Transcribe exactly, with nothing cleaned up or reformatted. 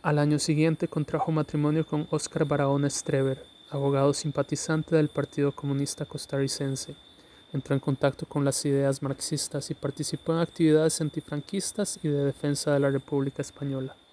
Al año siguiente contrajo matrimonio con Óscar Barahona Streber, abogado simpatizante del Partido Comunista Costarricense. Entró en contacto con las ideas marxistas y participó en actividades antifranquistas y de defensa de la República Española.